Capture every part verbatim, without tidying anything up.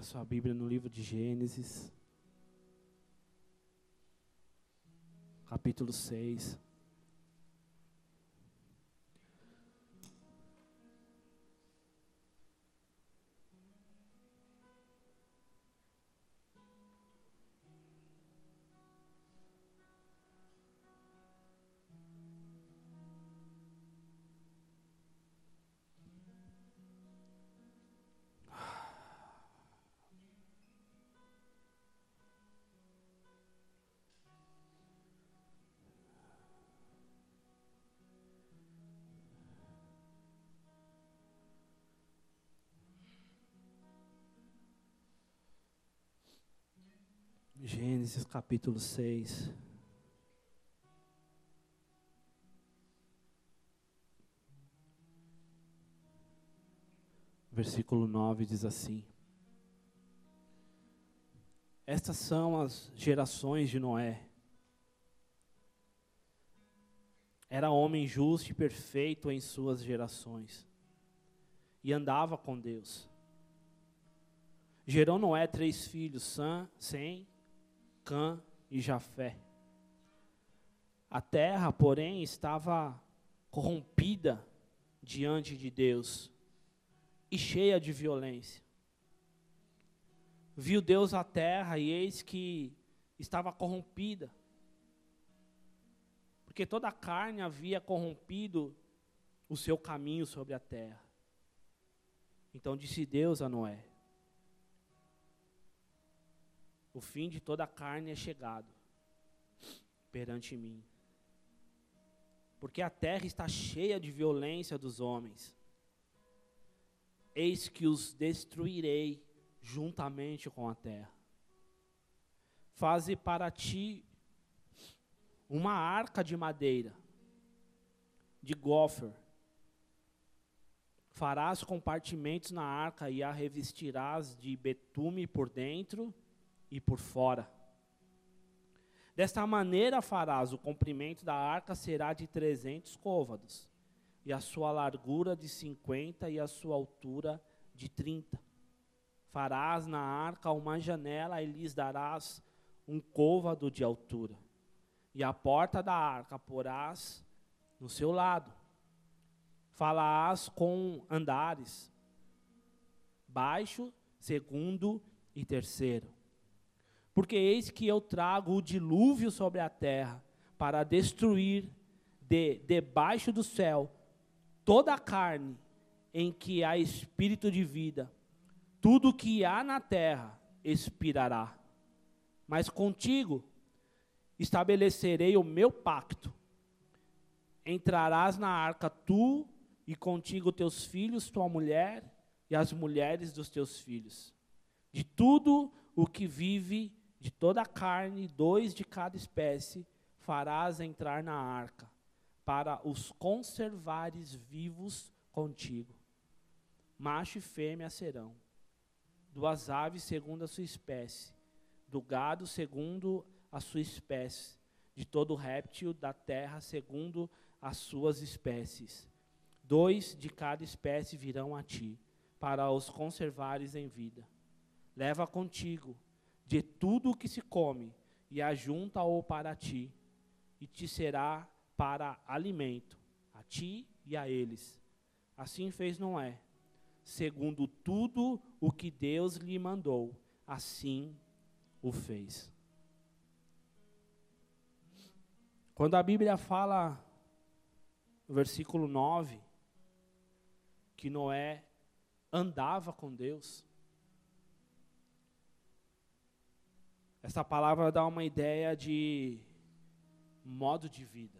Abra sua Bíblia no livro de Gênesis, capítulo seis. Gênesis capítulo seis. Versículo nove diz assim: Estas são as gerações de Noé. Era homem justo e perfeito em suas gerações, e andava com Deus. Gerou Noé três filhos, Sam, Sem, Cã e Jafé. A terra, porém, estava corrompida diante de Deus e cheia de violência. Viu Deus a terra e eis que estava corrompida, porque toda a carne havia corrompido o seu caminho sobre a terra. Então disse Deus a Noé: O fim de toda a carne é chegado perante mim, porque a terra está cheia de violência dos homens. Eis que os destruirei juntamente com a terra. Faze para ti uma arca de madeira, de gofer. Farás compartimentos na arca e a revestirás de betume por dentro e por fora. Desta maneira farás: o comprimento da arca será de trezentos côvados, e a sua largura de cinquenta, e a sua altura de trinta. Farás na arca uma janela, e lhes darás um côvado de altura. E a porta da arca porás no seu lado. Falaás com andares, baixo, segundo e terceiro. Porque eis que eu trago o dilúvio sobre a terra, para destruir de debaixo do céu toda a carne em que há espírito de vida. Tudo que há na terra expirará. Mas contigo estabelecerei o meu pacto. Entrarás na arca tu e contigo teus filhos, tua mulher e as mulheres dos teus filhos. De tudo o que vive, de toda a carne, dois de cada espécie, farás entrar na arca, para os conservares vivos contigo. Macho e fêmea serão, duas aves segundo a sua espécie, do gado segundo a sua espécie, de todo réptil da terra segundo as suas espécies. Dois de cada espécie virão a ti, para os conservares em vida. Leva contigo de tudo o que se come, e ajunta-o para ti, e te será para alimento, a ti e a eles. Assim fez Noé, segundo tudo o que Deus lhe mandou, assim o fez. Quando a Bíblia fala, no versículo nove, que Noé andava com Deus, essa palavra dá uma ideia de modo de vida.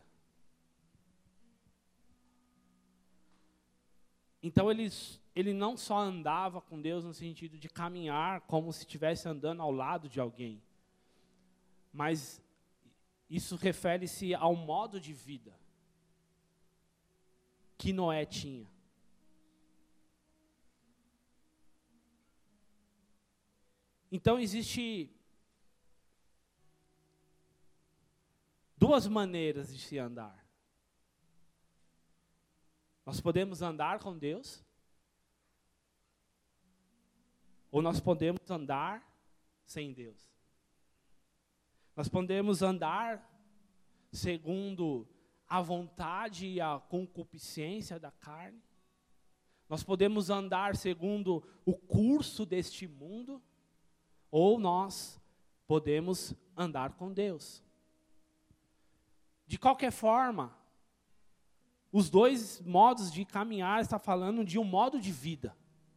Então ele, ele não só andava com Deus no sentido de caminhar como se estivesse andando ao lado de alguém, mas isso refere-se ao modo de vida que Noé tinha. Então existe duas maneiras de se andar. Nós podemos andar com Deus, ou nós podemos andar sem Deus. Nós podemos andar segundo a vontade e a concupiscência da carne. Nós podemos andar segundo o curso deste mundo, ou nós podemos andar com Deus. De qualquer forma, os dois modos de caminhar está falando de um modo de vida.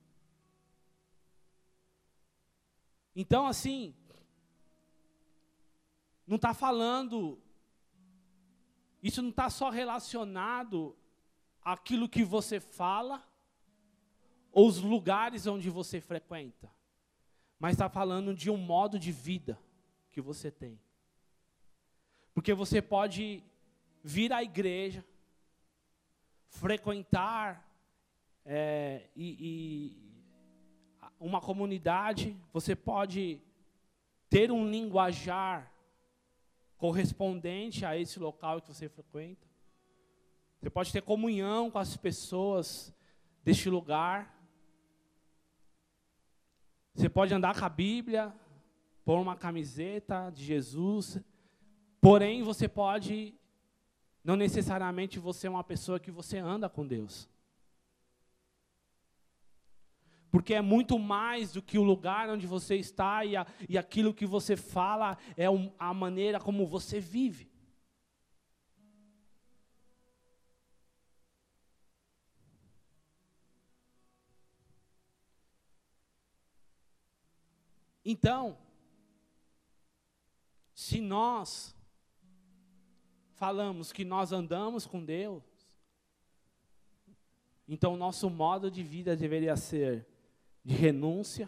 Então, assim, não está falando, isso não está só relacionado àquilo que você fala, ou os lugares onde você frequenta, mas está falando de um modo de vida que você tem. Porque você pode vir à igreja, frequentar é, e, e uma comunidade, você pode ter um linguajar correspondente a esse local que você frequenta. Você pode ter comunhão com as pessoas deste lugar. Você pode andar com a Bíblia, pôr uma camiseta de Jesus, porém você pode, não necessariamente você é uma pessoa que você anda com Deus. Porque é muito mais do que o lugar onde você está e, a, e aquilo que você fala, é um, a maneira como você vive. Então, se nós falamos que nós andamos com Deus, então o nosso modo de vida deveria ser de renúncia,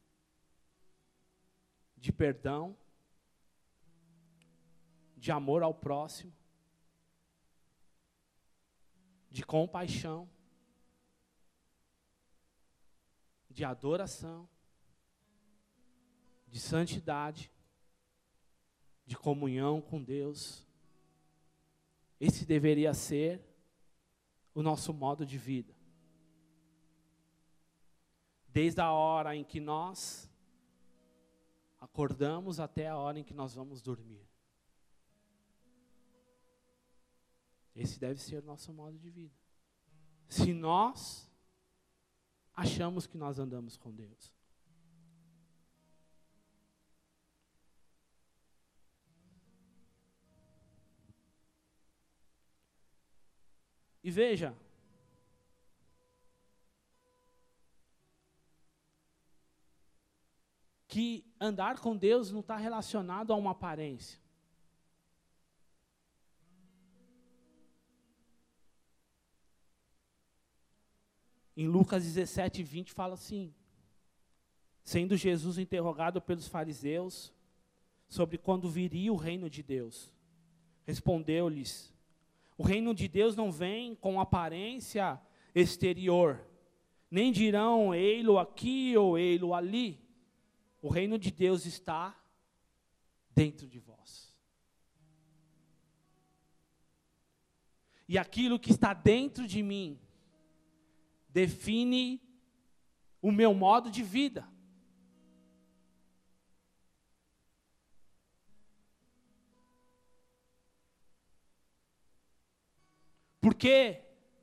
de perdão, de amor ao próximo, de compaixão, de adoração, de santidade, de comunhão com Deus. Esse deveria ser o nosso modo de vida. Desde a hora em que nós acordamos até a hora em que nós vamos dormir. Esse deve ser o nosso modo de vida. Se nós achamos que nós andamos com Deus. E veja, que andar com Deus não está relacionado a uma aparência. Em Lucas dezessete, vinte fala assim: sendo Jesus interrogado pelos fariseus sobre quando viria o reino de Deus, respondeu-lhes: o reino de Deus não vem com aparência exterior, nem dirão ei-lo aqui ou ei-lo ali. O reino de Deus está dentro de vós. E aquilo que está dentro de mim define o meu modo de vida. Porque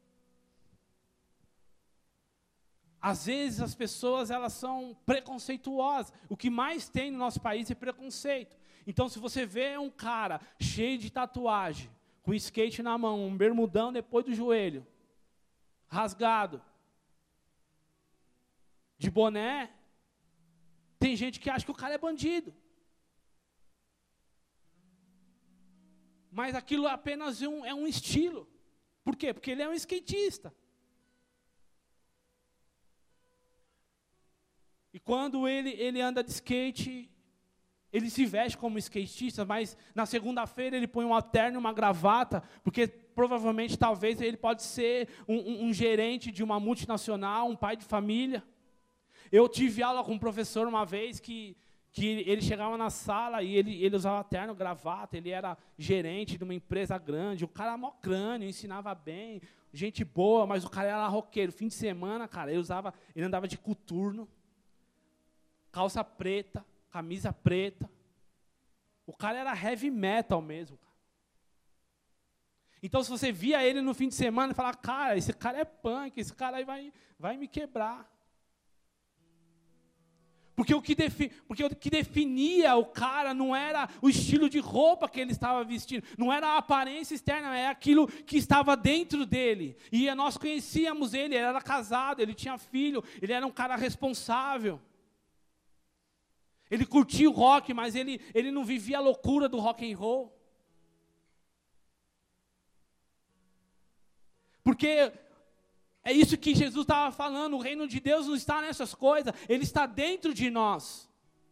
às vezes as pessoas elas são preconceituosas. O que mais tem no nosso país é preconceito. Então, se você vê um cara cheio de tatuagem, com skate na mão, um bermudão depois do joelho, rasgado, de boné, tem gente que acha que o cara é bandido. Mas aquilo é apenas um, é um estilo. Por quê? Porque ele é um skatista. E quando ele, ele anda de skate, ele se veste como skatista, mas na segunda-feira ele põe um terno e uma gravata, porque provavelmente, talvez, ele pode ser um, um, um gerente de uma multinacional, um pai de família. Eu tive aula com um professor uma vez que, que ele chegava na sala e ele, ele usava terno, gravata, ele era gerente de uma empresa grande, o cara era mó crânio, ensinava bem, gente boa, mas o cara era roqueiro. Fim de semana, cara, ele, usava, ele andava de coturno. calça preta, camisa preta. O cara era heavy metal mesmo. Então, se você via ele no fim de semana e falava, cara, esse cara é punk, esse cara aí vai, vai me quebrar. Porque o, que defi, porque o que definia o cara não era o estilo de roupa que ele estava vestindo, não era a aparência externa, é aquilo que estava dentro dele. E nós conhecíamos ele, ele era casado, ele tinha filho, ele era um cara responsável. Ele curtia o rock, mas ele, ele não vivia a loucura do rock and roll. Porque é isso que Jesus estava falando, o reino de Deus não está nessas coisas, ele está dentro de nós.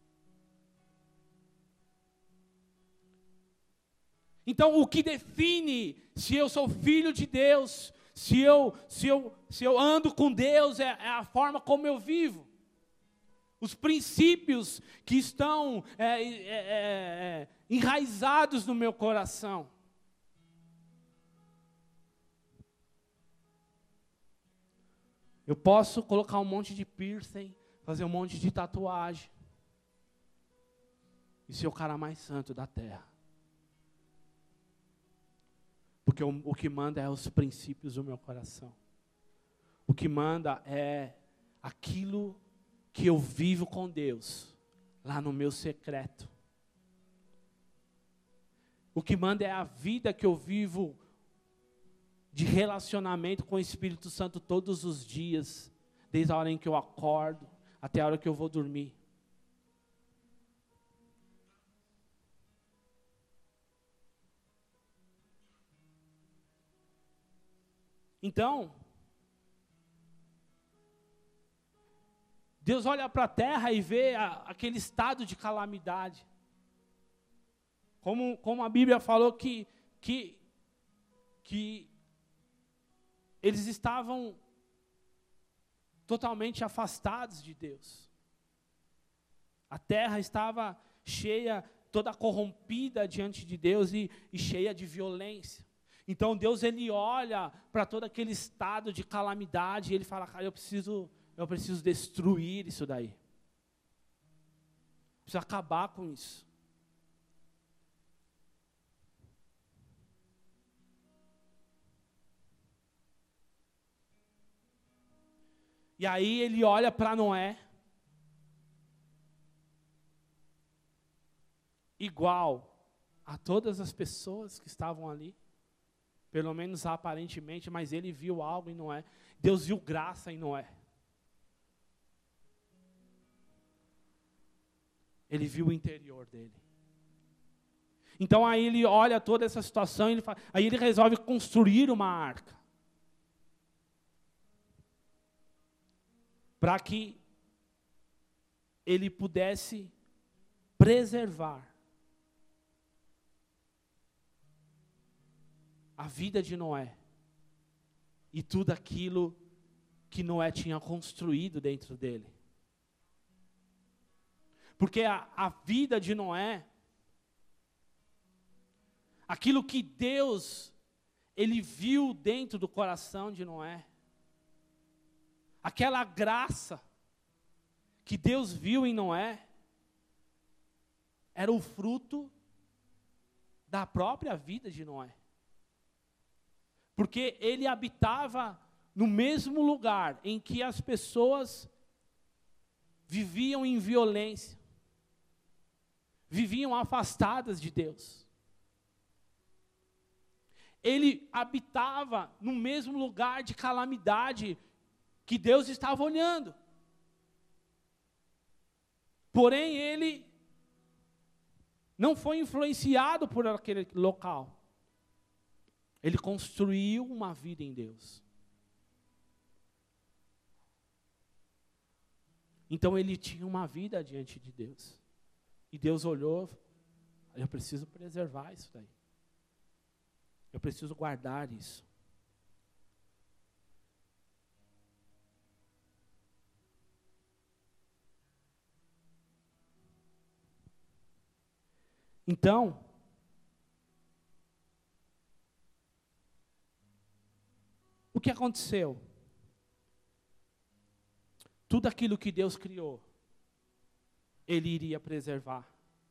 Então, o que define se eu sou filho de Deus, se eu, se eu, se eu ando com Deus, é, é a forma como eu vivo. Os princípios que estão é, é, é, é, enraizados no meu coração. Eu posso colocar um monte de piercing, fazer um monte de tatuagem. E ser o cara mais santo da terra. Porque o, o que manda é os princípios do meu coração. O que manda é aquilo que eu vivo com Deus, lá no meu secreto. O que manda é a vida que eu vivo de relacionamento com o Espírito Santo todos os dias, desde a hora em que eu acordo, até a hora que eu vou dormir. Então, Deus olha para a terra e vê a, aquele estado de calamidade. Como, como a Bíblia falou que, que, que eles estavam totalmente afastados de Deus. A terra estava cheia, toda corrompida diante de Deus e, e cheia de violência. Então Deus, ele olha para todo aquele estado de calamidade e ele fala, cara, eu preciso, eu preciso destruir isso daí. Preciso acabar com isso. E aí ele olha para Noé, igual a todas as pessoas que estavam ali, pelo menos aparentemente, mas ele viu algo em Noé. Deus viu graça em Noé. Ele viu o interior dele. Então aí ele olha toda essa situação, e ele fala, aí ele resolve construir uma arca. Para que ele pudesse preservar a vida de Noé e tudo aquilo que Noé tinha construído dentro dele. Porque a, a vida de Noé, aquilo que Deus, ele viu dentro do coração de Noé, aquela graça que Deus viu em Noé, era o fruto da própria vida de Noé. Porque ele habitava no mesmo lugar em que as pessoas viviam em violência, viviam afastadas de Deus. Ele habitava no mesmo lugar de calamidade que Deus estava olhando. Porém, ele não foi influenciado por aquele local. Ele construiu uma vida em Deus. Então ele tinha uma vida diante de Deus. E Deus olhou, eu preciso preservar isso daí. Eu preciso guardar isso. Então, o que aconteceu? Tudo aquilo que Deus criou Ele iria preservar.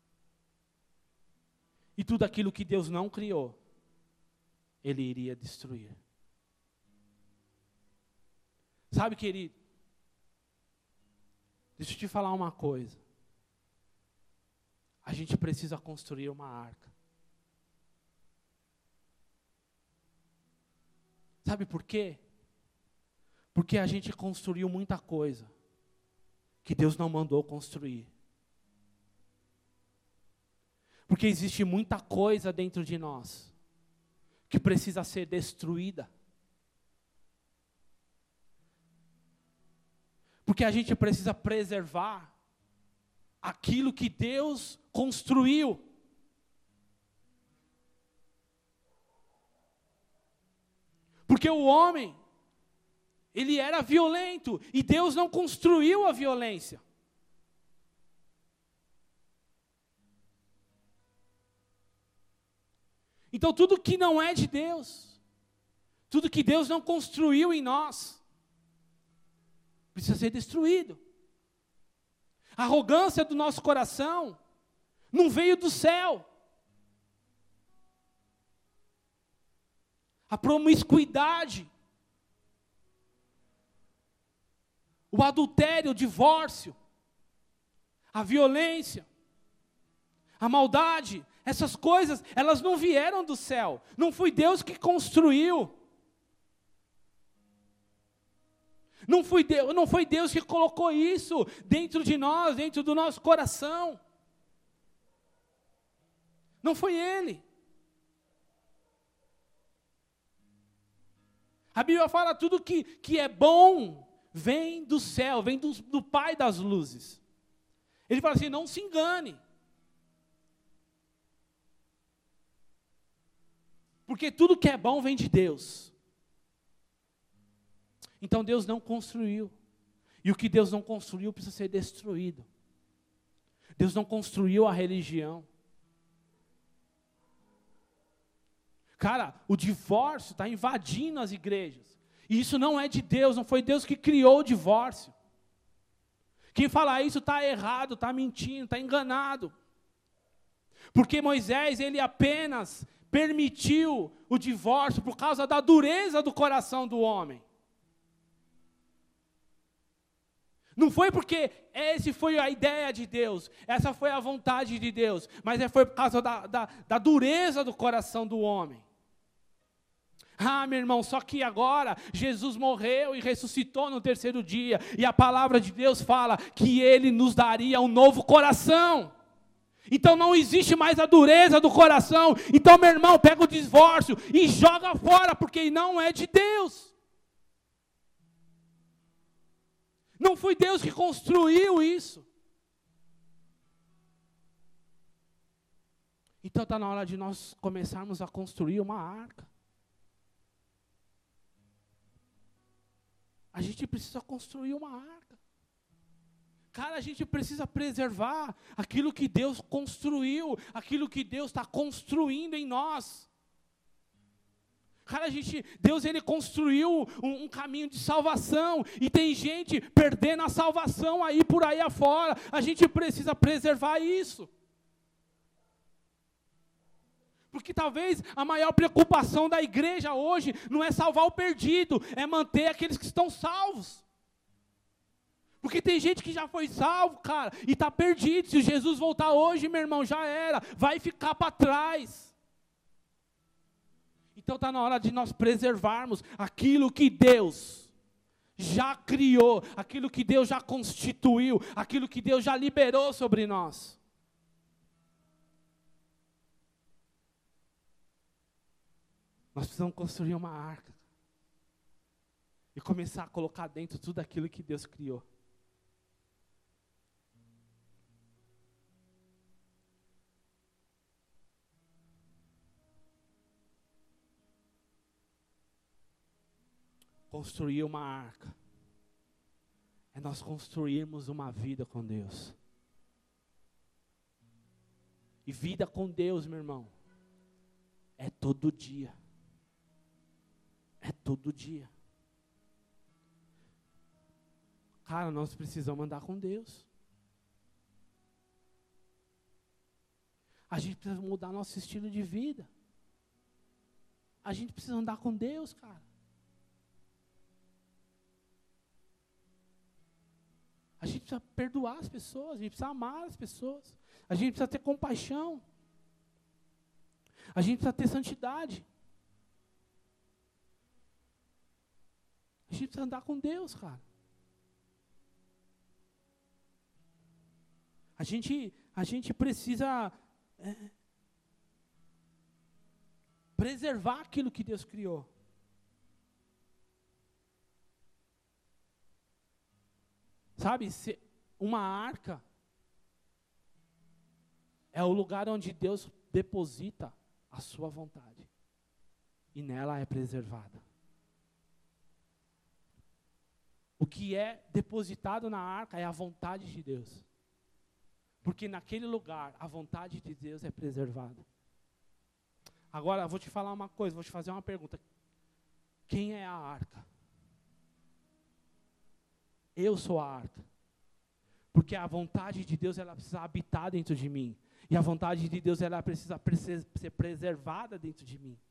E tudo aquilo que Deus não criou, Ele iria destruir. Sabe, querido? Deixa eu te falar uma coisa. A gente precisa construir uma arca. Sabe por quê? Porque a gente construiu muita coisa que Deus não mandou construir. Porque existe muita coisa dentro de nós que precisa ser destruída. Porque a gente precisa preservar aquilo que Deus construiu. Porque o homem, ele era violento, e Deus não construiu a violência. Então tudo que não é de Deus, tudo que Deus não construiu em nós, precisa ser destruído. A arrogância do nosso coração não veio do céu. A promiscuidade, o adultério, o divórcio, a violência, a maldade, essas coisas, elas não vieram do céu. Não foi Deus que construiu. Não foi Deus, não foi Deus que colocou isso dentro de nós, dentro do nosso coração. Não foi Ele. A Bíblia fala tudo que, que é bom vem do céu, vem do, do Pai das luzes. Ele fala assim, não se engane. Porque tudo que é bom vem de Deus. Então Deus não construiu. E o que Deus não construiu precisa ser destruído. Deus não construiu a religião. Cara, o divórcio está invadindo as igrejas. E isso não é de Deus, não foi Deus que criou o divórcio. Quem fala isso está errado, está mentindo, está enganado. Porque Moisés, ele apenas permitiu o divórcio por causa da dureza do coração do homem. Não foi porque essa foi a ideia de Deus, essa foi a vontade de Deus, mas foi por causa da, da, da dureza do coração do homem. Ah, meu irmão, só que agora Jesus morreu e ressuscitou no terceiro dia, e a palavra de Deus fala que Ele nos daria um novo coração. Então não existe mais a dureza do coração. Então, meu irmão, pega o divórcio e joga fora, porque não é de Deus. Não foi Deus que construiu isso. Então está na hora de nós começarmos a construir uma arca. A gente precisa construir uma arca. Cara, a gente precisa preservar aquilo que Deus construiu, aquilo que Deus está construindo em nós. Cara, a gente, Deus ele construiu um, um caminho de salvação, e tem gente perdendo a salvação aí por aí afora. A gente precisa preservar isso. Porque talvez a maior preocupação da igreja hoje não é salvar o perdido, é manter aqueles que estão salvos. Porque tem gente que já foi salvo, cara, e está perdido. Se Jesus voltar hoje, meu irmão, já era, vai ficar para trás. Então está na hora de nós preservarmos aquilo que Deus já criou, aquilo que Deus já constituiu, aquilo que Deus já liberou sobre nós. Nós precisamos construir uma arca e começar a colocar dentro tudo aquilo que Deus criou. Construir uma arca é nós construirmos uma vida com Deus. E vida com Deus, meu irmão, é todo dia. É todo dia. Cara, nós precisamos andar com Deus. A gente precisa mudar nosso estilo de vida. A gente precisa andar com Deus, cara. A gente precisa perdoar as pessoas, a gente precisa amar as pessoas. A gente precisa ter compaixão. A gente precisa ter santidade. A gente precisa andar com Deus, cara. A gente, a gente precisa é, preservar aquilo que Deus criou. Sabe, uma arca é o lugar onde Deus deposita a sua vontade. E nela é preservada. O que é depositado na arca é a vontade de Deus. Porque naquele lugar, a vontade de Deus é preservada. Agora, eu vou te falar uma coisa, vou te fazer uma pergunta. Quem é a arca? Eu sou a arca. Porque a vontade de Deus, ela precisa habitar dentro de mim. E a vontade de Deus, ela precisa ser preservada dentro de mim.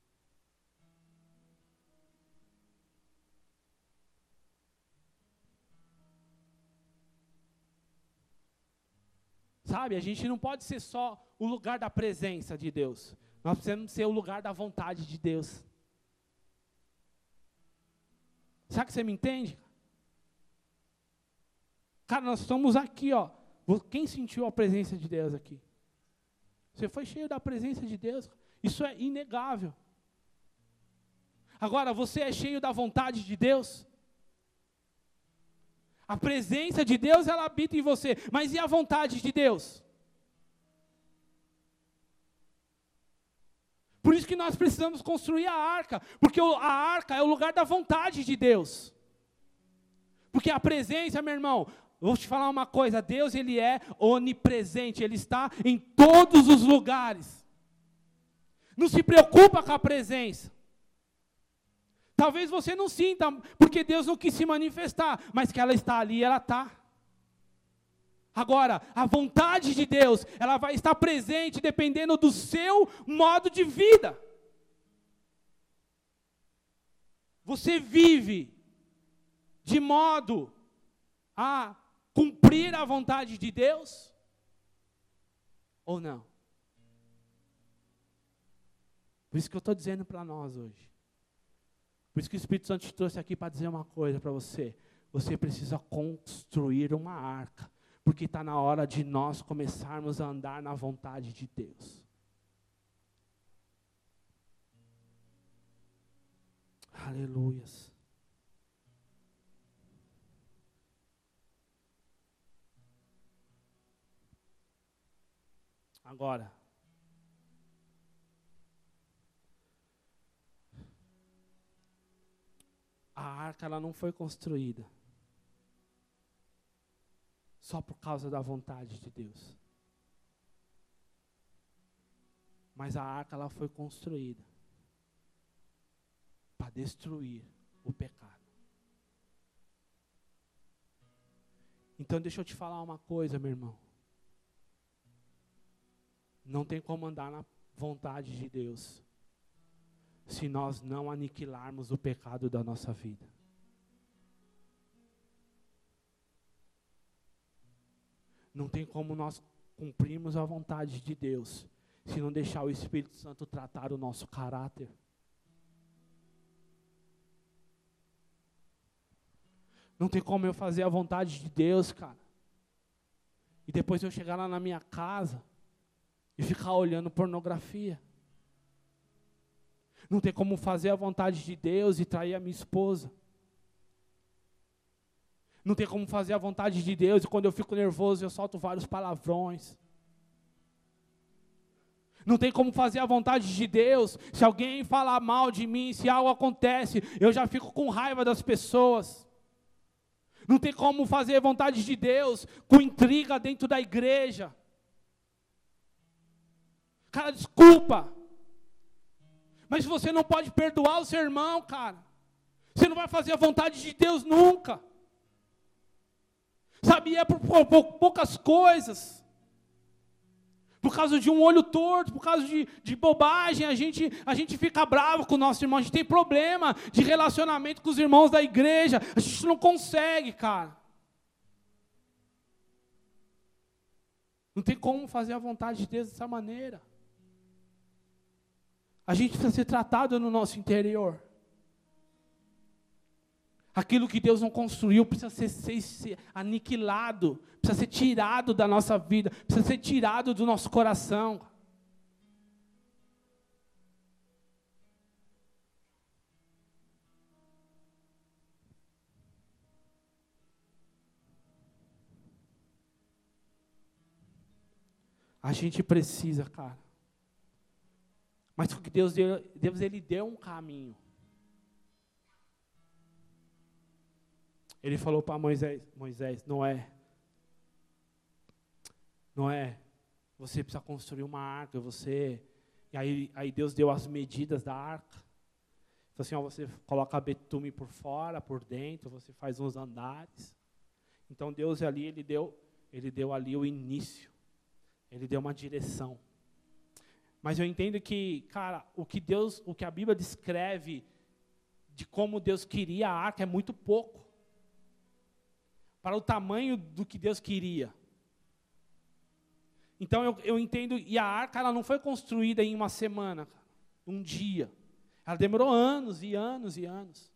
Sabe, a gente não pode ser só o lugar da presença de Deus. Nós precisamos ser o lugar da vontade de Deus. Será que você me entende? Cara, nós estamos aqui, ó. Quem sentiu a presença de Deus aqui? Você foi cheio da presença de Deus. Isso é inegável. Agora, você é cheio da vontade de Deus? A presença de Deus, ela habita em você. Mas e a vontade de Deus? Por isso que nós precisamos construir a arca. Porque a arca é o lugar da vontade de Deus. Porque a presença, meu irmão, vou te falar uma coisa. Deus, Ele é onipresente. Ele está em todos os lugares. Não se preocupa com a presença. Talvez você não sinta, porque Deus não quis se manifestar, mas que ela está ali, ela está. Agora, a vontade de Deus, ela vai estar presente dependendo do seu modo de vida. Você vive de modo a cumprir a vontade de Deus? Ou não? Por isso que eu estou dizendo para nós hoje. Por isso que o Espírito Santo te trouxe aqui para dizer uma coisa para você. Você precisa construir uma arca. Porque está na hora de nós começarmos a andar na vontade de Deus. Aleluias. Agora. A arca, ela não foi construída só por causa da vontade de Deus. Mas a arca, ela foi construída para destruir o pecado. Então deixa eu te falar uma coisa, meu irmão. Não tem como andar na vontade de Deus se nós não aniquilarmos o pecado da nossa vida. Não tem como nós cumprirmos a vontade de Deus se não deixar o Espírito Santo tratar o nosso caráter. Não tem como eu fazer a vontade de Deus, cara, e depois eu chegar lá na minha casa e ficar olhando pornografia. Não tem como fazer a vontade de Deus e trair a minha esposa. Não tem como fazer a vontade de Deus e quando eu fico nervoso eu solto vários palavrões. Não tem como fazer a vontade de Deus se alguém falar mal de mim, se algo acontece, eu já fico com raiva das pessoas. Não tem como fazer a vontade de Deus com intriga dentro da igreja. Cara, desculpa. Mas você não pode perdoar o seu irmão, cara. Você não vai fazer a vontade de Deus nunca. Sabe, é por, por, por poucas coisas. Por causa de um olho torto, por causa de, de bobagem, a gente, a gente fica bravo com o nosso irmão, a gente tem problema de relacionamento com os irmãos da igreja, a gente não consegue, cara. Não tem como fazer a vontade de Deus dessa maneira. A gente precisa ser tratado no nosso interior. Aquilo que Deus não construiu precisa ser, ser, ser aniquilado, precisa ser tirado da nossa vida, precisa ser tirado do nosso coração. A gente precisa, cara. Mas porque Deus deu, Deus ele deu um caminho. Ele falou para Moisés, Moisés, Noé, Noé, você precisa construir uma arca, você... E aí, aí Deus deu as medidas da arca. Falou assim, ó, você coloca betume por fora, por dentro, você faz uns andares. Então Deus ali, ele deu, ele deu ali o início. Ele deu uma direção. Mas eu entendo que, cara, o que Deus, o que a Bíblia descreve de como Deus queria a arca é muito pouco para o tamanho do que Deus queria. Então eu, eu entendo, e a arca ela não foi construída em uma semana, um dia. Ela demorou anos e anos e anos.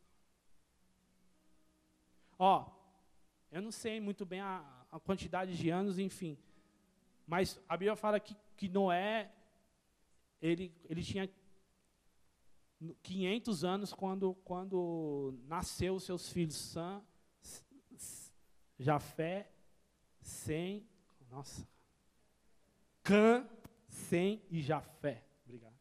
Ó, eu não sei muito bem a, a quantidade de anos, enfim. Mas a Bíblia fala que, que Noé, ele, ele tinha quinhentos anos quando, quando nasceu os seus filhos, Sam, Jafé, Sem, nossa, Cã, Sem e Jafé. Obrigado.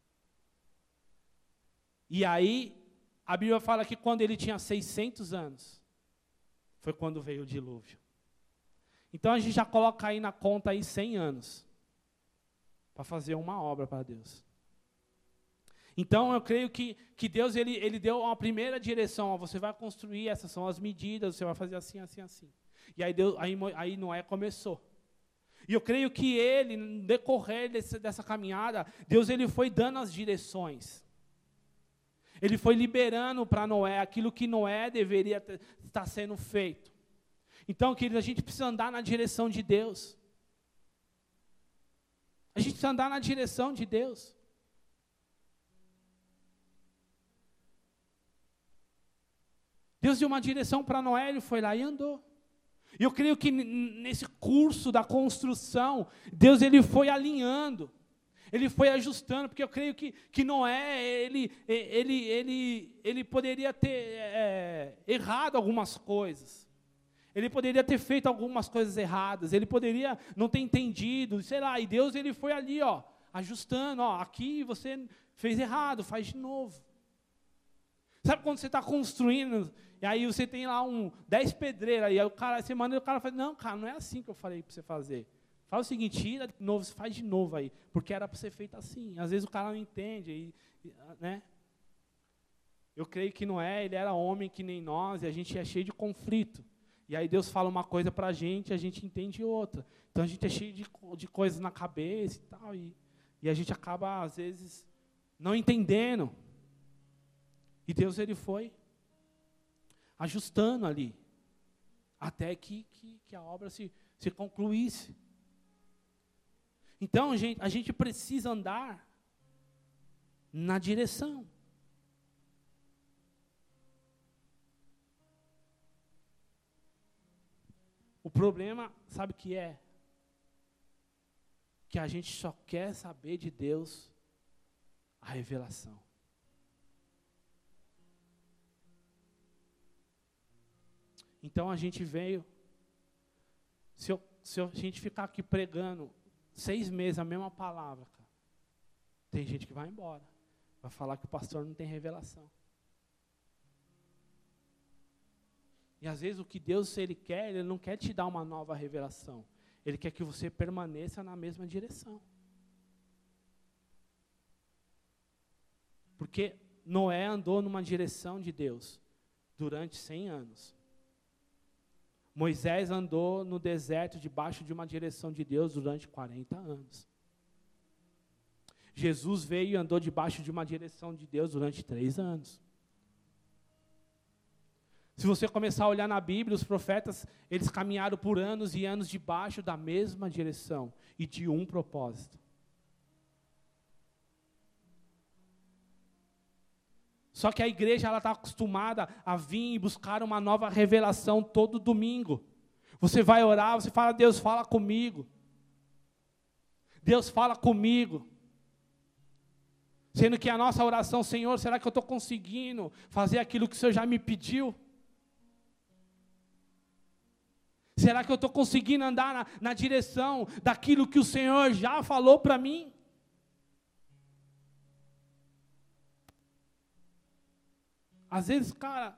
E aí, a Bíblia fala que quando ele tinha seiscentos anos, foi quando veio o dilúvio. Então a gente já coloca aí na conta aí cem anos para fazer uma obra para Deus. Então eu creio que, que Deus ele, ele deu uma primeira direção, ó, você vai construir, essas são as medidas, você vai fazer assim, assim, assim. E aí, Deus, aí, aí Noé começou. E eu creio que ele, no decorrer desse, dessa caminhada, Deus ele foi dando as direções. Ele foi liberando para Noé aquilo que Noé deveria ter, estar sendo feito. Então, querido, a gente precisa andar na direção de Deus. A gente precisa andar na direção de Deus. Deus deu uma direção para Noé, ele foi lá e andou. E eu creio que nesse curso da construção, Deus ele foi alinhando, ele foi ajustando, porque eu creio que, que Noé, ele, ele, ele, ele poderia ter é, errado algumas coisas. Ele poderia ter feito algumas coisas erradas, ele poderia não ter entendido, sei lá, e Deus ele foi ali, ó, ajustando, ó, aqui você fez errado, faz de novo. Sabe quando você está construindo, e aí você tem lá um, dez pedreiros, e aí o cara, você manda e o cara fala, não, cara, não é assim que eu falei para você fazer. Faz o seguinte, tira de novo, faz de novo aí, porque era para ser feito assim. Às vezes o cara não entende, e, e, né? Eu creio que Noé, ele era homem que nem nós, e a gente é cheio de conflito. E aí Deus fala uma coisa para a gente, a gente entende outra. Então a gente é cheio de, de coisas na cabeça e tal, e, e a gente acaba, às vezes, não entendendo. E Deus ele foi ajustando ali, até que, que, que a obra se, se concluísse. Então, gente, a gente precisa andar na direção. O problema, sabe o que é? Que a gente só quer saber de Deus a revelação. Então a gente veio, se, eu, se a gente ficar aqui pregando seis meses a mesma palavra, cara, tem gente que vai embora, vai falar que o pastor não tem revelação. E às vezes o que Deus ele quer, ele não quer te dar uma nova revelação, ele quer que você permaneça na mesma direção. Porque Noé andou numa direção de Deus durante cem anos. Moisés andou no deserto debaixo de uma direção de Deus durante quarenta anos. Jesus veio e andou debaixo de uma direção de Deus durante três anos. Se você começar a olhar na Bíblia, os profetas, eles caminharam por anos e anos debaixo da mesma direção e de um propósito. Só que a igreja ela está acostumada a vir e buscar uma nova revelação todo domingo. Você vai orar, você fala, Deus fala comigo. Deus fala comigo. Sendo que a nossa oração, Senhor, será que eu estou conseguindo fazer aquilo que o Senhor já me pediu? Será que eu estou conseguindo andar na, na direção daquilo que o Senhor já falou para mim? Às vezes, cara,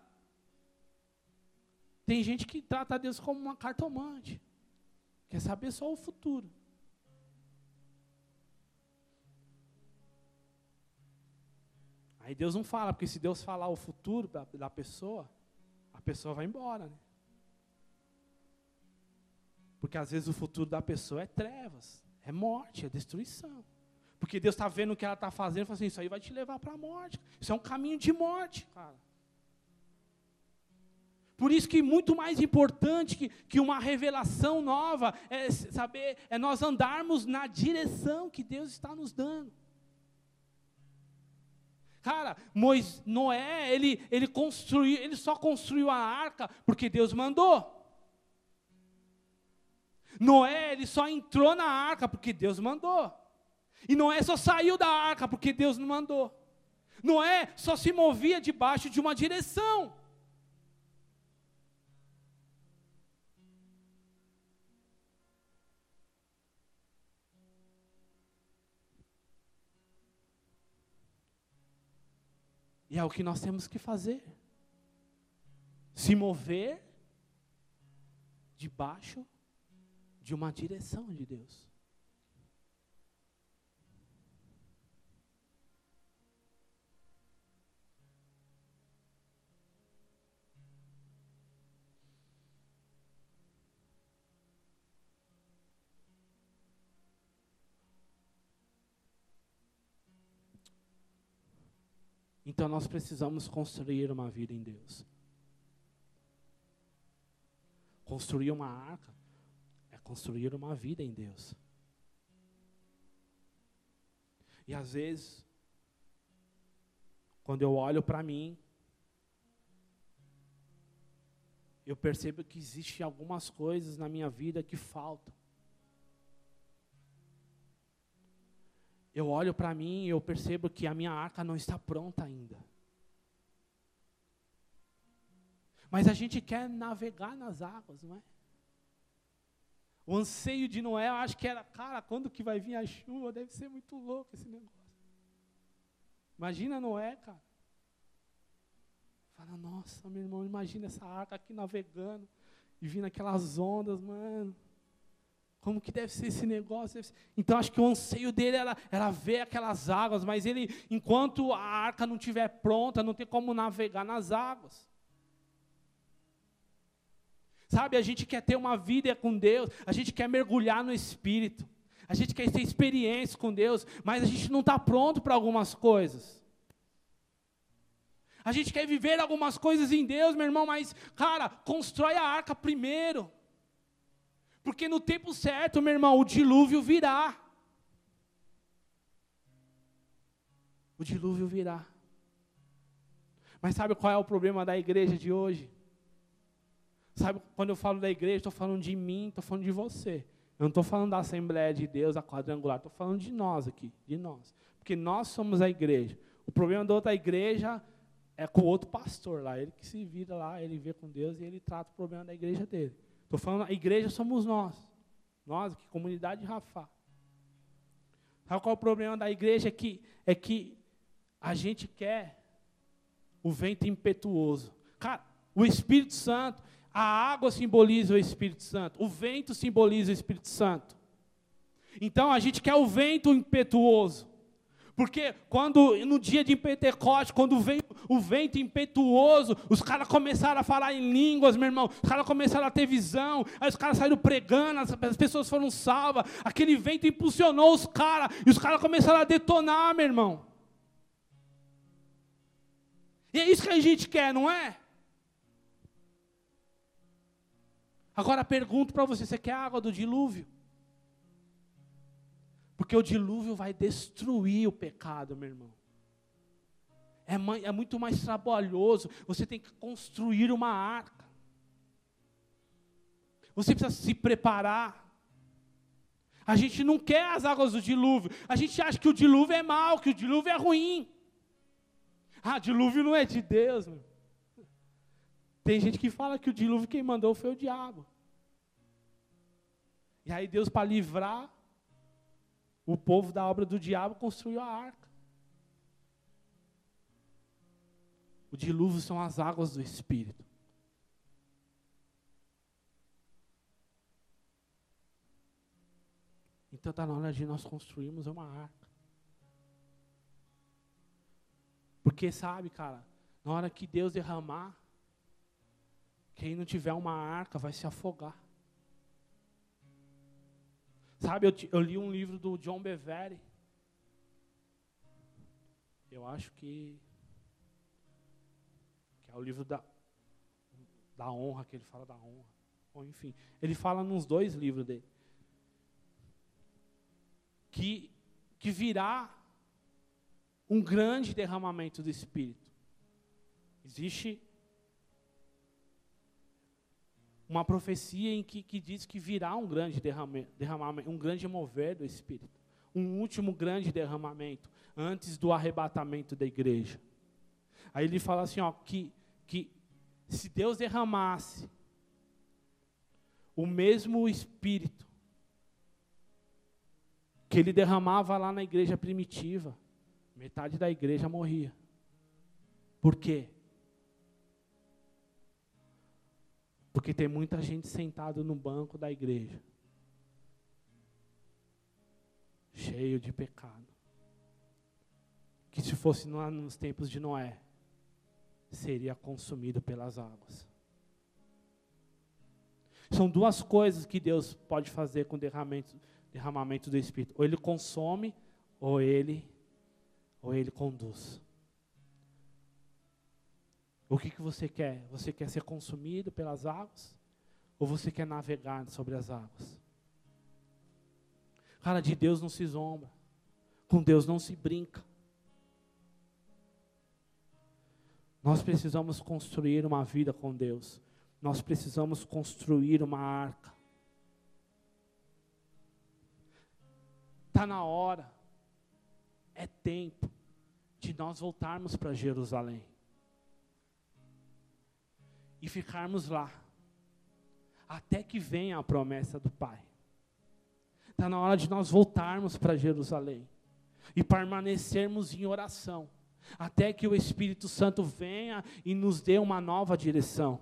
tem gente que trata Deus como uma cartomante. Quer saber só o futuro. Aí Deus não fala, porque se Deus falar o futuro da, da pessoa, a pessoa vai embora, né? Porque às vezes o futuro da pessoa é trevas, é morte, é destruição. Porque Deus está vendo o que ela está fazendo e fala assim, isso aí vai te levar para a morte. Isso é um caminho de morte, cara. Por isso que muito mais importante que, que uma revelação nova é saber, é nós andarmos na direção que Deus está nos dando. Cara, Moisés, Noé, ele, ele, construiu, ele só construiu a arca porque Deus mandou. Noé, ele só entrou na arca porque Deus mandou. E Noé só saiu da arca porque Deus não mandou. Noé só se movia debaixo de uma direção. E é o que nós temos que fazer. Se mover debaixo de uma direção de Deus. Então nós precisamos construir uma vida em Deus. Construir uma arca é construir uma vida em Deus. E às vezes, quando eu olho para mim, eu percebo que existem algumas coisas na minha vida que faltam. Eu olho para mim e eu percebo que a minha arca não está pronta ainda. Mas a gente quer navegar nas águas, não é? O anseio de Noé, eu acho que era, cara, quando que vai vir a chuva? Deve ser muito louco esse negócio. Imagina Noé, cara. Fala, nossa, meu irmão, imagina essa arca aqui navegando e vindo aquelas ondas, mano. Como que deve ser esse negócio? Ser... Então, acho que o anseio dele era, era ver aquelas águas, mas ele, enquanto a arca não estiver pronta, não tem como navegar nas águas. Sabe, a gente quer ter uma vida com Deus, a gente quer mergulhar no Espírito, a gente quer ter experiência com Deus, mas a gente não está pronto para algumas coisas. A gente quer viver algumas coisas em Deus, meu irmão, mas, cara, constrói a arca primeiro. Porque no tempo certo, meu irmão, o dilúvio virá. O dilúvio virá. Mas sabe qual é o problema da igreja de hoje? Sabe, quando eu falo da igreja, estou falando de mim, estou falando de você. Eu não estou falando da Assembleia de Deus, da Quadrangular, estou falando de nós aqui, de nós. Porque nós somos a igreja. O problema da outra igreja é com o outro pastor lá, ele que se vira lá, ele vê com Deus e ele trata o problema da igreja dele. Estou falando, a igreja somos nós. Nós aqui, comunidade de Rafah. Sabe qual é o problema da igreja? É que, é que a gente quer o vento impetuoso. Cara, o Espírito Santo, a água simboliza o Espírito Santo. O vento simboliza o Espírito Santo. Então, a gente quer o vento impetuoso. Porque quando, no dia de Pentecoste, quando veio o vento impetuoso, os caras começaram a falar em línguas, meu irmão, os caras começaram a ter visão, aí os caras saíram pregando, as, as pessoas foram salvas, aquele vento impulsionou os caras, e os caras começaram a detonar, meu irmão. E é isso que a gente quer, não é? Agora pergunto para você, você quer a água do dilúvio? Porque o dilúvio vai destruir o pecado, meu irmão. É, é muito mais trabalhoso. Você tem que construir uma arca. Você precisa se preparar. A gente não quer as águas do dilúvio. A gente acha que o dilúvio é mau, que o dilúvio é ruim. Ah, dilúvio não é de Deus, meu. Tem gente que fala que o dilúvio quem mandou foi o diabo. E aí Deus, para livrar o povo da obra do diabo, construiu a arca. O dilúvio são as águas do Espírito. Então está na hora de nós construirmos uma arca. Porque sabe, cara, na hora que Deus derramar, quem não tiver uma arca vai se afogar. Sabe, eu, eu li um livro do John Bevere. Eu acho que, que é o livro da, da honra, que ele fala da honra. Ou enfim, ele fala nos dois livros dele. Que, que virá um grande derramamento do Espírito. Existe uma profecia em que, que diz que virá um grande derramamento, derramamento, um grande mover do Espírito. Um último grande derramamento, antes do arrebatamento da igreja. Aí ele fala assim, ó, que, que se Deus derramasse o mesmo Espírito que ele derramava lá na igreja primitiva, metade da igreja morria. Por quê? Porque tem muita gente sentada no banco da igreja, cheio de pecado, que se fosse no, nos tempos de Noé, seria consumido pelas águas. São duas coisas que Deus pode fazer com o derramamento, derramamento do Espírito. Ou Ele consome, ou Ele, ou Ele conduz. O que, que você quer? Você quer ser consumido pelas águas? Ou você quer navegar sobre as águas? Cara, de Deus não se zomba. Com Deus não se brinca. Nós precisamos construir uma vida com Deus. Nós precisamos construir uma arca. Está na hora. É tempo de nós voltarmos para Jerusalém. E ficarmos lá, até que venha a promessa do Pai. Está na hora de nós voltarmos para Jerusalém, e permanecermos em oração, até que o Espírito Santo venha e nos dê uma nova direção.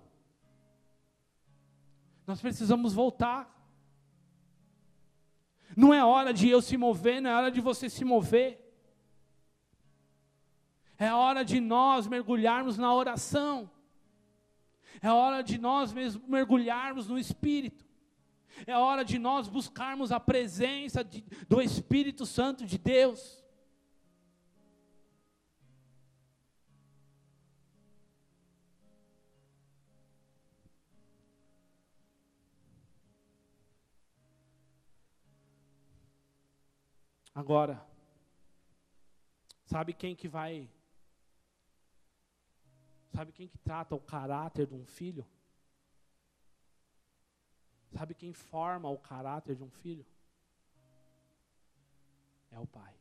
Nós precisamos voltar. Não é hora de eu se mover, não é hora de você se mover. É hora de nós mergulharmos na oração. É hora de nós mesmo mergulharmos no Espírito. É hora de nós buscarmos a presença de, do Espírito Santo de Deus. Agora, sabe quem que vai... Sabe quem que trata o caráter de um filho? Sabe quem forma o caráter de um filho? É o pai.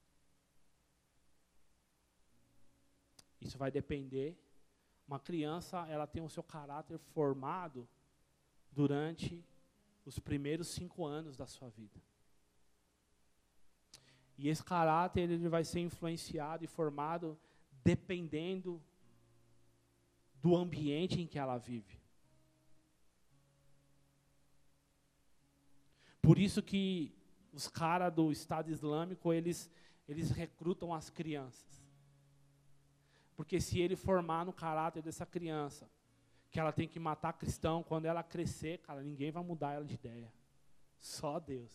Isso vai depender. Uma criança, ela tem o seu caráter formado durante os primeiros cinco anos da sua vida. E esse caráter, ele vai ser influenciado e formado dependendo do ambiente em que ela vive. Por isso que os caras do Estado Islâmico, eles, eles recrutam as crianças. Porque se ele formar no caráter dessa criança, que ela tem que matar cristão, quando ela crescer, cara, ninguém vai mudar ela de ideia. Só Deus.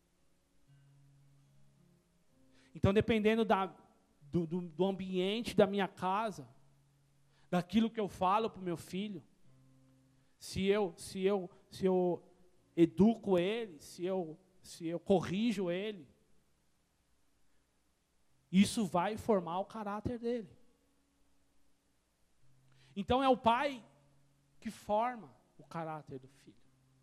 Então, dependendo da, do, do, do ambiente da minha casa, daquilo que eu falo para o meu filho, se eu, se eu, se eu educo ele, se eu, se eu corrijo ele, isso vai formar o caráter dele. Então é o pai que forma o caráter do filho.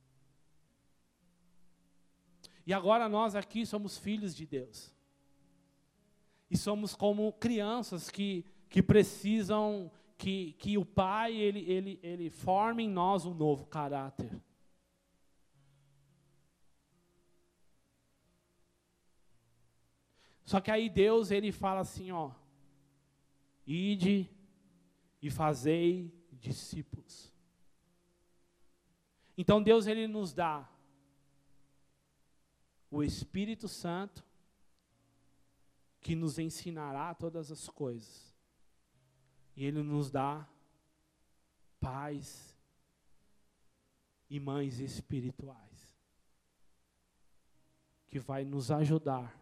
E agora nós aqui somos filhos de Deus. E somos como crianças que, que precisam que, que o pai ele, ele, ele forme em nós um novo caráter. Só que aí Deus ele fala assim, ó, ide e fazei discípulos. Então Deus ele nos dá o Espírito Santo que nos ensinará todas as coisas. E ele nos dá pais e mães espirituais que vai nos ajudar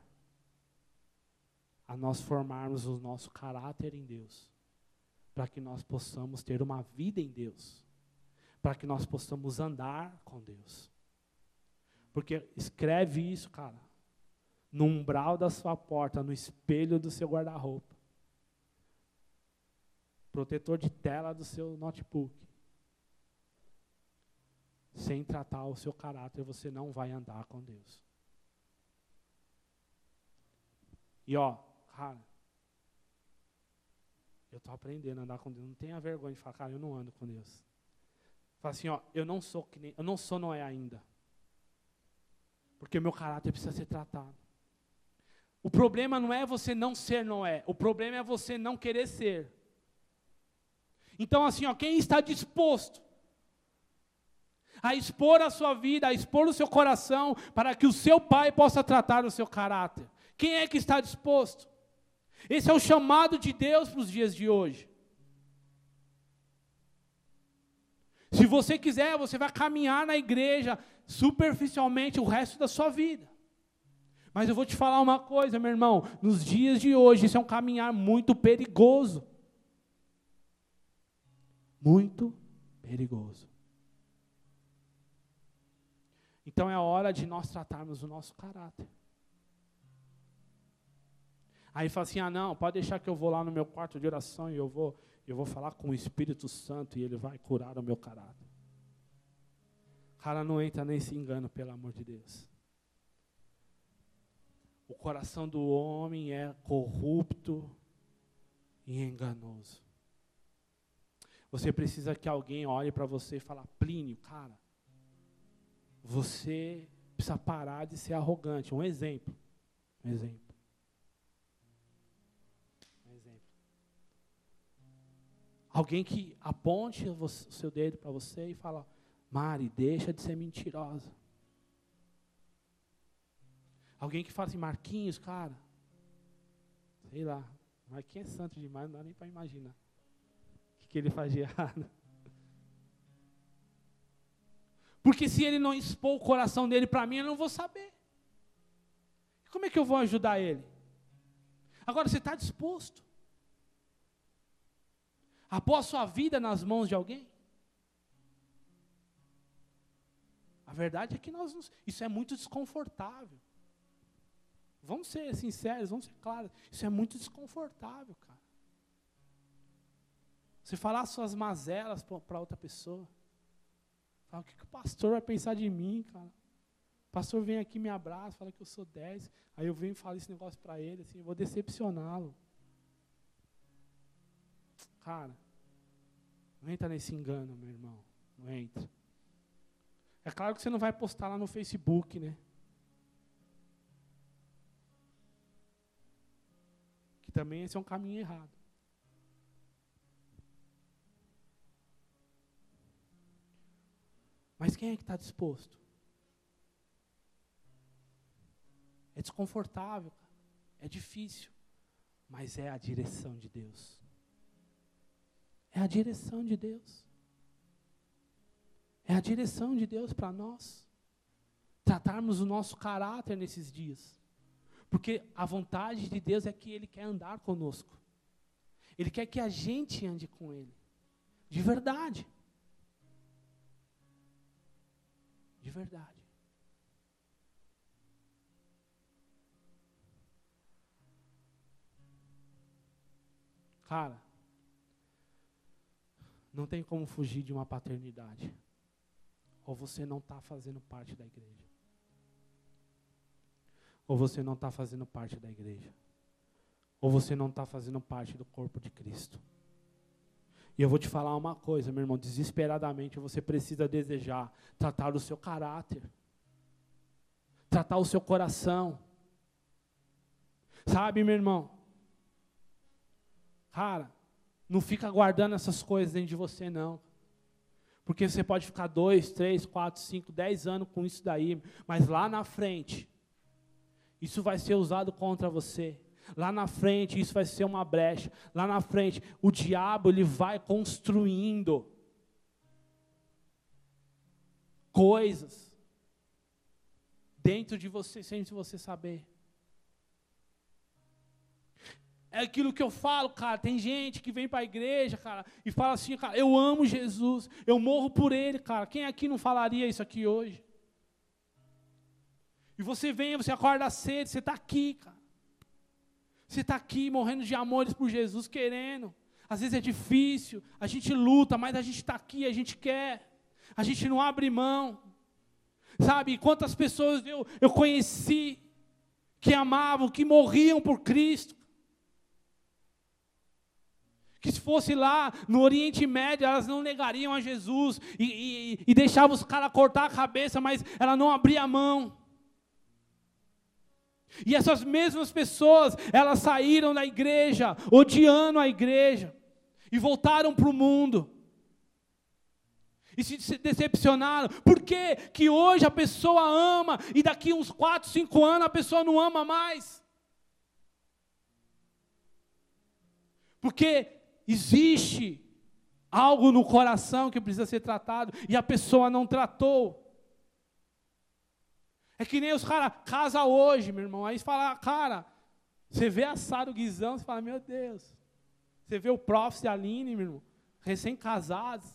a nós formarmos o nosso caráter em Deus, para que nós possamos ter uma vida em Deus, para que nós possamos andar com Deus. Porque escreve isso, cara, no umbral da sua porta, no espelho do seu guarda-roupa, protetor de tela do seu notebook. Sem tratar o seu caráter, você não vai andar com Deus. E ó, cara, eu estou aprendendo a andar com Deus. Não tenha vergonha de falar, cara, eu não ando com Deus. Fala assim, ó, eu não sou que nem, eu não sou Noé ainda. Porque o meu caráter precisa ser tratado. O problema não é você não ser Noé, o problema é você não querer ser. Então assim, ó, quem está disposto a expor a sua vida, a expor o seu coração, para que o seu pai possa tratar o seu caráter? Quem é que está disposto? Esse é o chamado de Deus para os dias de hoje. Se você quiser, você vai caminhar na igreja superficialmente o resto da sua vida. Mas eu vou te falar uma coisa, meu irmão, nos dias de hoje, isso é um caminhar muito perigoso. Muito perigoso. Então é hora de nós tratarmos o nosso caráter. Aí fala assim, ah não, pode deixar que eu vou lá no meu quarto de oração e eu vou, eu vou falar com o Espírito Santo e ele vai curar o meu caráter. Cara, não entra nesse engano, pelo amor de Deus. O coração do homem é corrupto e enganoso. Você precisa que alguém olhe para você e fale, Plínio, cara, você precisa parar de ser arrogante. Um exemplo. Um exemplo. Um exemplo. Alguém que aponte o seu dedo para você e fala, Mari, deixa de ser mentirosa. Alguém que fala assim, Marquinhos, cara, sei lá, Marquinhos é santo demais, não dá nem para imaginar o que, que ele faz de errado. Porque se ele não expor o coração dele para mim, eu não vou saber. Como é que eu vou ajudar ele? Agora, você está disposto a pôr a sua vida nas mãos de alguém? A verdade é que nós não, isso é muito desconfortável. Vamos ser sinceros, vamos ser claros. Isso é muito desconfortável, cara. Você falar suas mazelas para outra pessoa. Fala, o que, que o pastor vai pensar de mim, cara? O pastor vem aqui, me abraça, fala que eu sou dez. Aí eu venho e falo esse negócio para ele, assim, eu vou decepcioná-lo. Cara, não entra nesse engano, meu irmão. Não entra. É claro que você não vai postar lá no Facebook, né? Que também esse é um caminho errado. Mas quem é que está disposto? É desconfortável, cara. é difícil, mas é a direção de Deus. É a direção de Deus. É a direção de Deus para nós. Tratarmos o nosso caráter nesses dias. Porque a vontade de Deus é que Ele quer andar conosco. Ele quer que a gente ande com Ele. De verdade. De verdade. Cara, não tem como fugir de uma paternidade. Ou você não está fazendo parte da igreja. Ou você não está fazendo parte da igreja. Ou você não está fazendo parte do corpo de Cristo. E eu vou te falar uma coisa, meu irmão, desesperadamente você precisa desejar tratar o seu caráter. Tratar o seu coração. Sabe, meu irmão? Cara, não fica guardando essas coisas dentro de você, não. Porque você pode ficar dois, três, quatro, cinco, dez anos com isso daí, mas lá na frente, isso vai ser usado contra você. Lá na frente, isso vai ser uma brecha. Lá na frente, o diabo, ele vai construindo coisas dentro de você, sem você saber. É aquilo que eu falo, cara, tem gente que vem para a igreja, cara, e fala assim, cara, eu amo Jesus, eu morro por Ele, cara. Quem aqui não falaria isso aqui hoje? E você vem, você acorda cedo, você está aqui, cara. Você está aqui morrendo de amores por Jesus, querendo. Às vezes é difícil, a gente luta, mas a gente está aqui, a gente quer. A gente não abre mão. Sabe, quantas pessoas eu, eu conheci que amavam, que morriam por Cristo. Que se fosse lá no Oriente Médio, elas não negariam a Jesus e, e, e deixavam os caras cortar a cabeça, mas ela não abria a mão. E essas mesmas pessoas, elas saíram da igreja, odiando a igreja, e voltaram para o mundo. E se decepcionaram. Por que que hoje a pessoa ama, e daqui uns quatro, cinco anos a pessoa não ama mais? Porque existe algo no coração que precisa ser tratado, e a pessoa não tratou. É que nem os caras casam hoje, meu irmão. Aí você fala, cara, você vê a Sara, o Guizão, você fala, meu Deus. Você vê o Prof e a Aline, meu irmão, recém-casados.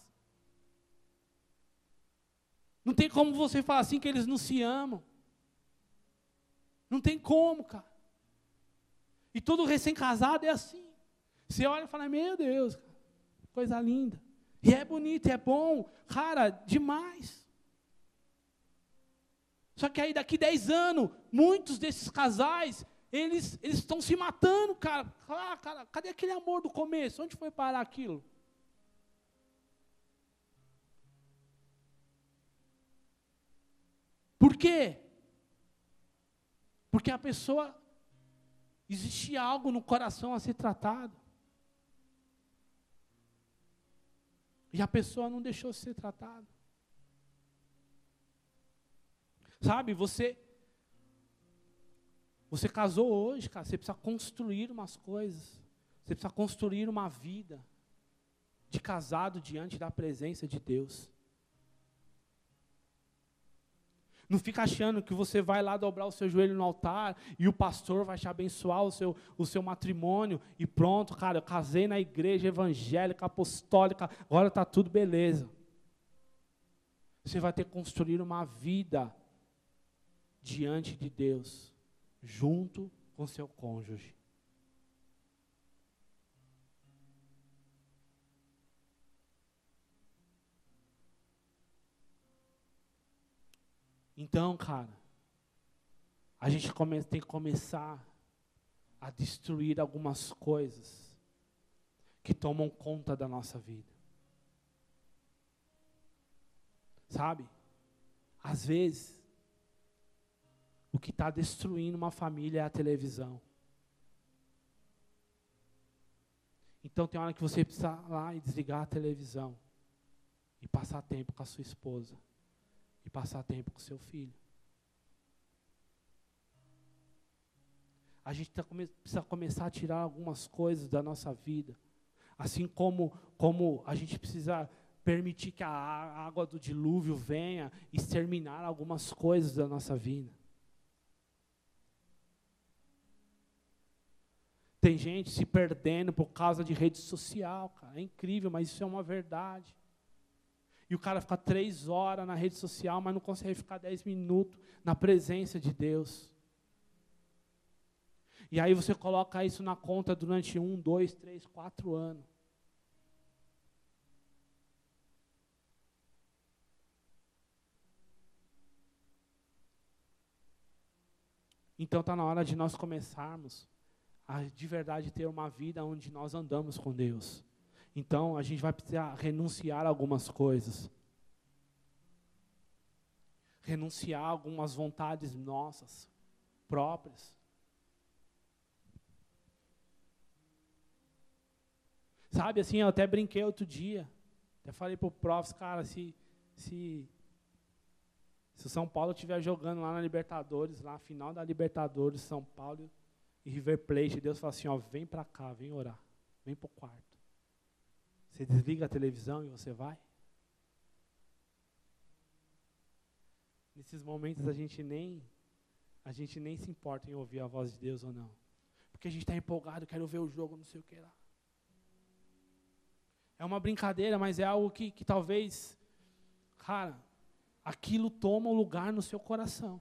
Não tem como você falar assim que eles não se amam. Não tem como, cara. E todo recém-casado é assim. Você olha e fala, meu Deus, cara, coisa linda. E é bonito, é bom, cara, demais. Só que aí daqui dez anos, muitos desses casais, eles, eles estão se matando, cara. Ah, cara. Cadê aquele amor do começo? Onde foi parar aquilo? Por quê? Porque a pessoa, existia algo no coração a ser tratado. E a pessoa não deixou de ser tratada. Sabe, você, você casou hoje, cara, você precisa construir umas coisas. Você precisa construir uma vida de casado diante da presença de Deus. Não fica achando que você vai lá dobrar o seu joelho no altar e o pastor vai te abençoar o seu, o seu matrimônio e pronto, cara, eu casei na igreja evangélica, apostólica, agora está tudo beleza. Você vai ter que construir uma vida diante de Deus, junto com seu cônjuge. Então, cara, a gente come, tem que começar a destruir algumas coisas que tomam conta da nossa vida. Sabe? Às vezes, o que está destruindo uma família é a televisão. Então tem hora que você precisa ir lá e desligar a televisão e passar tempo com a sua esposa e passar tempo com o seu filho. a gente tá come- precisa começar a tirar algumas coisas da nossa vida. Assim como, como a gente precisa permitir que a á- água do dilúvio venha exterminar algumas coisas da nossa vida. Tem gente se perdendo por causa de rede social, cara. É incrível, mas isso é uma verdade. E o cara fica três horas na rede social, mas não consegue ficar dez minutos na presença de Deus. E aí você coloca isso na conta durante um, dois, três, quatro anos. Então está na hora de nós começarmos a de verdade ter uma vida onde nós andamos com Deus. Então a gente vai precisar renunciar a algumas coisas. Renunciar a algumas vontades nossas, próprias. Sabe, assim, eu até brinquei outro dia. Até falei para o prof, cara, se, se, se o São Paulo estiver jogando lá na Libertadores, lá na final da Libertadores, São Paulo e River Plate, Deus fala assim, ó, vem para cá, vem orar, vem para o quarto. Você desliga a televisão e você vai? Nesses momentos a gente nem, a gente nem se importa em ouvir a voz de Deus ou não. Porque a gente está empolgado, quero ver o jogo, não sei o que lá. É uma brincadeira, mas é algo que, que talvez, cara, aquilo toma um lugar no seu coração.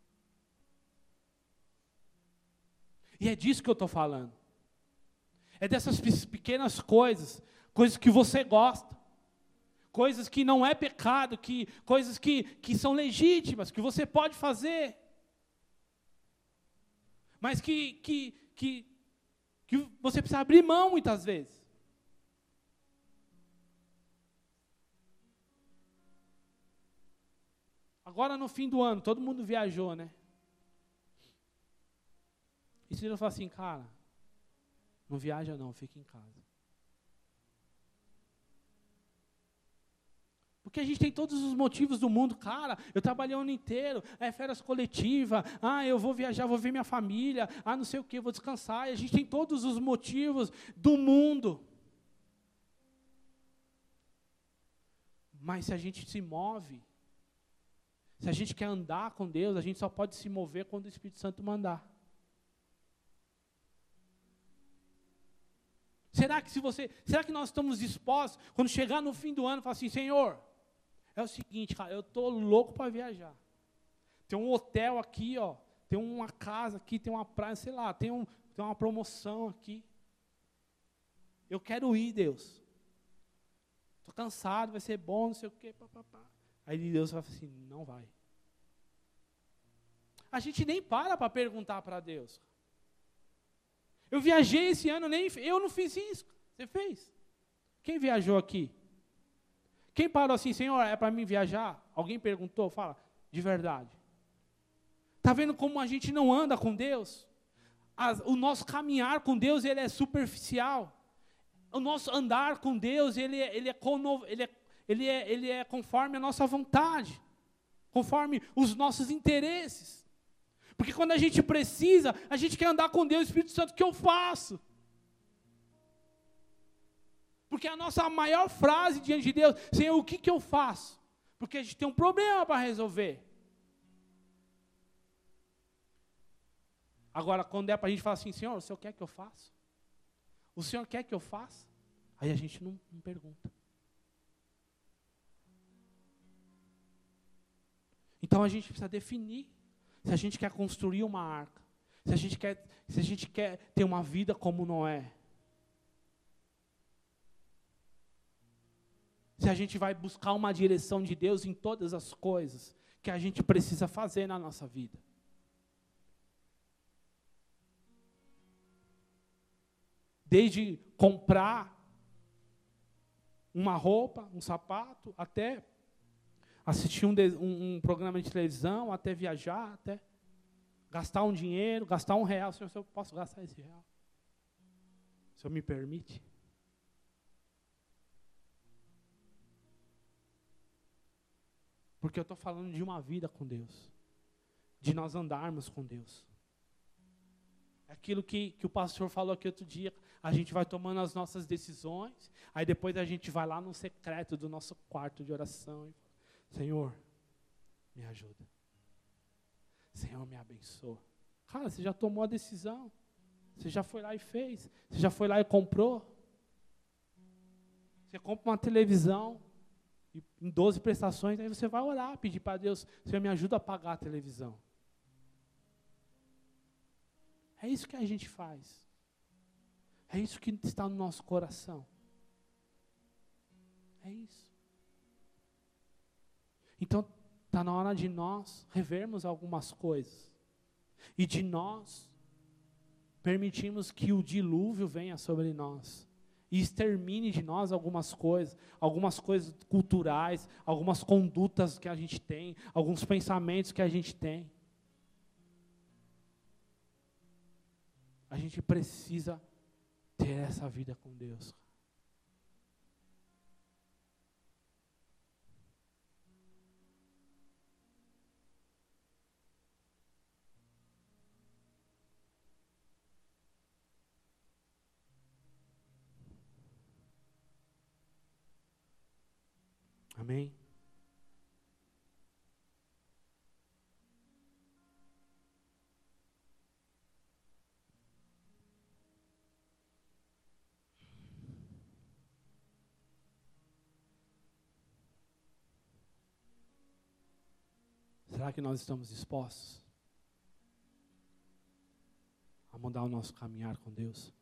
E é disso que eu estou falando. É dessas pequenas coisas, coisas que você gosta, coisas que não é pecado, que, coisas que, que são legítimas, que você pode fazer, mas que, que, que, que você precisa abrir mão muitas vezes. Agora no fim do ano, todo mundo viajou, né? E se eu falar assim, cara, não viaja não, fica em casa. Porque a gente tem todos os motivos do mundo, cara, eu trabalhei o ano inteiro, é férias coletiva, ah, eu vou viajar, vou ver minha família, ah, não sei o quê, vou descansar, e a gente tem todos os motivos do mundo. Mas se a gente se move, se a gente quer andar com Deus, a gente só pode se mover quando o Espírito Santo mandar. Será que se você, será que nós estamos dispostos, quando chegar no fim do ano, falar assim, Senhor, é o seguinte, cara, eu estou louco para viajar. Tem um hotel aqui, ó, tem uma casa aqui, tem uma praia, sei lá, tem, um, tem uma promoção aqui. Eu quero ir, Deus. Estou cansado, vai ser bom, não sei o quê, papapá. Aí Deus vai falar assim, não vai. A gente nem para para perguntar para Deus. Eu viajei esse ano, nem, eu não fiz isso. Você fez? Quem viajou aqui? Quem parou assim, Senhor, é para mim viajar? Alguém perguntou? Fala, de verdade. Está vendo como a gente não anda com Deus? As, o nosso caminhar com Deus, ele é superficial. O nosso andar com Deus, ele, ele, é, ele, é, ele, é, ele é conforme a nossa vontade, conforme os nossos interesses. Porque quando a gente precisa, a gente quer andar com Deus, Espírito Santo, o que eu faço? Porque a nossa maior frase diante de Deus, Senhor, o que, que eu faço? Porque a gente tem um problema para resolver. Agora, quando é para a gente falar assim, Senhor, o Senhor quer que eu faça? O Senhor quer que eu faça? Aí a gente não, não pergunta. Então a gente precisa definir se a gente quer construir uma arca, se a gente quer, se a gente quer ter uma vida como Noé. Se a gente vai buscar uma direção de Deus em todas as coisas que a gente precisa fazer na nossa vida. Desde comprar uma roupa, um sapato, até assistir um, um, um programa de televisão, até viajar, até gastar um dinheiro, gastar um real. Senhor, se eu posso gastar esse real? O Senhor me permite? Porque eu estou falando de uma vida com Deus, de nós andarmos com Deus. Aquilo que, que o pastor falou aqui outro dia, a gente vai tomando as nossas decisões, aí depois a gente vai lá no secreto do nosso quarto de oração e fala, Senhor, me ajuda. Senhor, me abençoa. Cara, você já tomou a decisão. Você já foi lá e fez. Você já foi lá e comprou. Você compra uma televisão e, em doze prestações, aí você vai orar, pedir para Deus, Senhor, me ajuda a pagar a televisão. É isso que a gente faz. É isso que está no nosso coração. É isso. Então, está na hora de nós revermos algumas coisas. E de nós permitirmos que o dilúvio venha sobre nós. E extermine de nós algumas coisas. Algumas coisas culturais. Algumas condutas que a gente tem. Alguns pensamentos que a gente tem. A gente precisa ter essa vida com Deus. Amém? Será que nós estamos dispostos a mudar o nosso caminhar com Deus?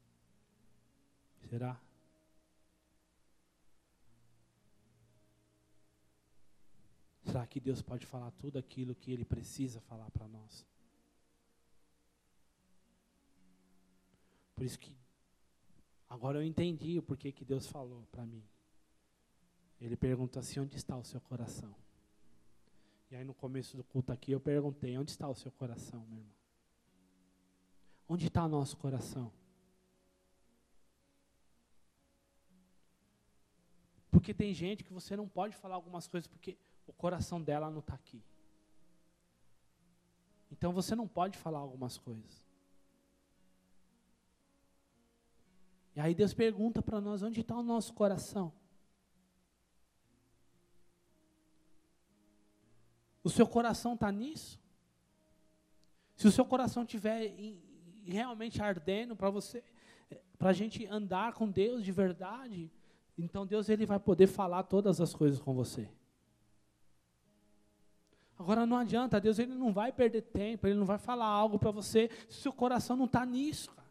Será? Será que Deus pode falar tudo aquilo que Ele precisa falar para nós? Por isso que agora eu entendi o porquê que Deus falou para mim. Ele pergunta assim, onde está o seu coração? E aí no começo do culto aqui eu perguntei, onde está o seu coração, meu irmão? Onde está o nosso coração? Porque tem gente que você não pode falar algumas coisas porque o coração dela não está aqui. Então você não pode falar algumas coisas. E aí Deus pergunta para nós, onde está o nosso coração? O seu coração está nisso? Se o seu coração estiver realmente ardendo para você, para a gente andar com Deus de verdade, então Deus ele vai poder falar todas as coisas com você. Agora não adianta, Deus ele não vai perder tempo, Ele não vai falar algo para você se o seu coração não está nisso, cara.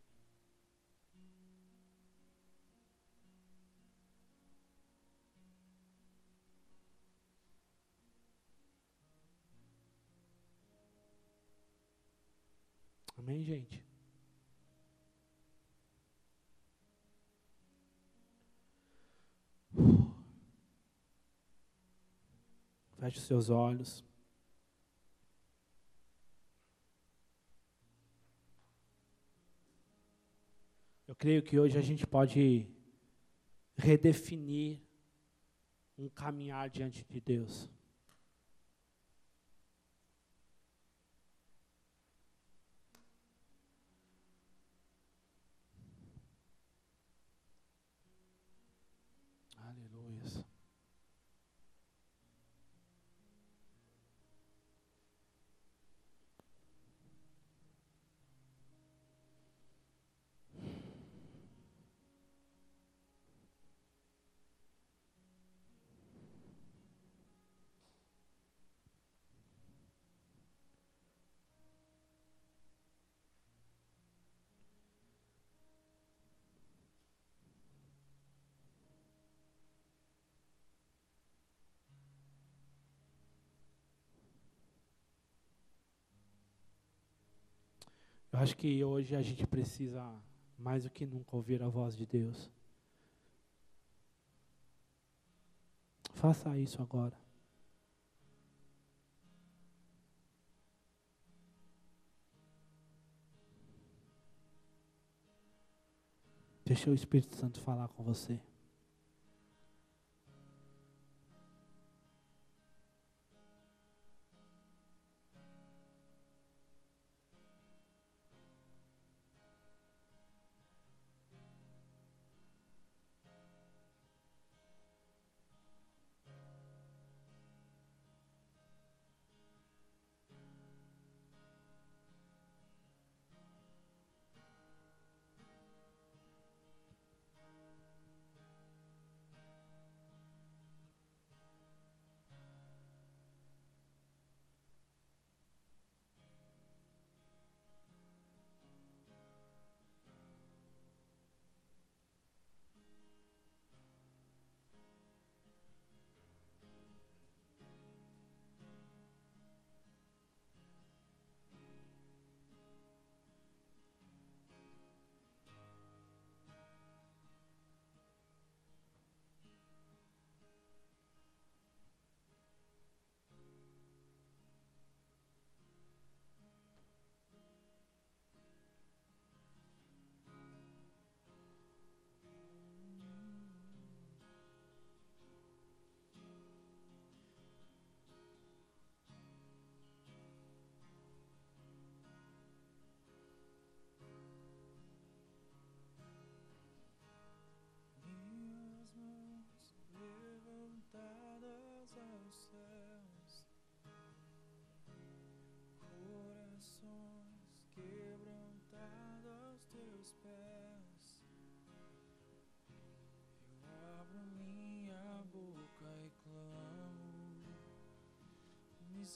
Amém, gente? Feche os seus olhos. Eu creio que hoje a gente pode redefinir um caminhar diante de Deus. Aleluia. Eu acho que hoje a gente precisa, mais do que nunca, ouvir a voz de Deus. Faça isso agora. Deixa o Espírito Santo falar com você.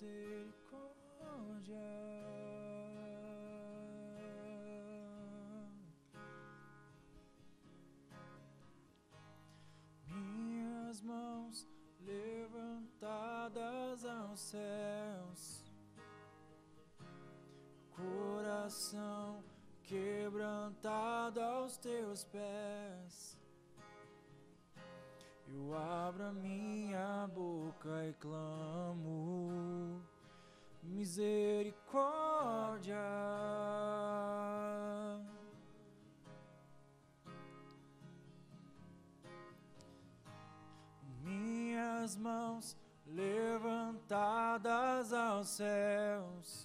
Minhas mãos levantadas aos céus, coração quebrantado aos teus pés. Eu abro a minha boca e clamo misericórdia. Minhas mãos levantadas aos céus,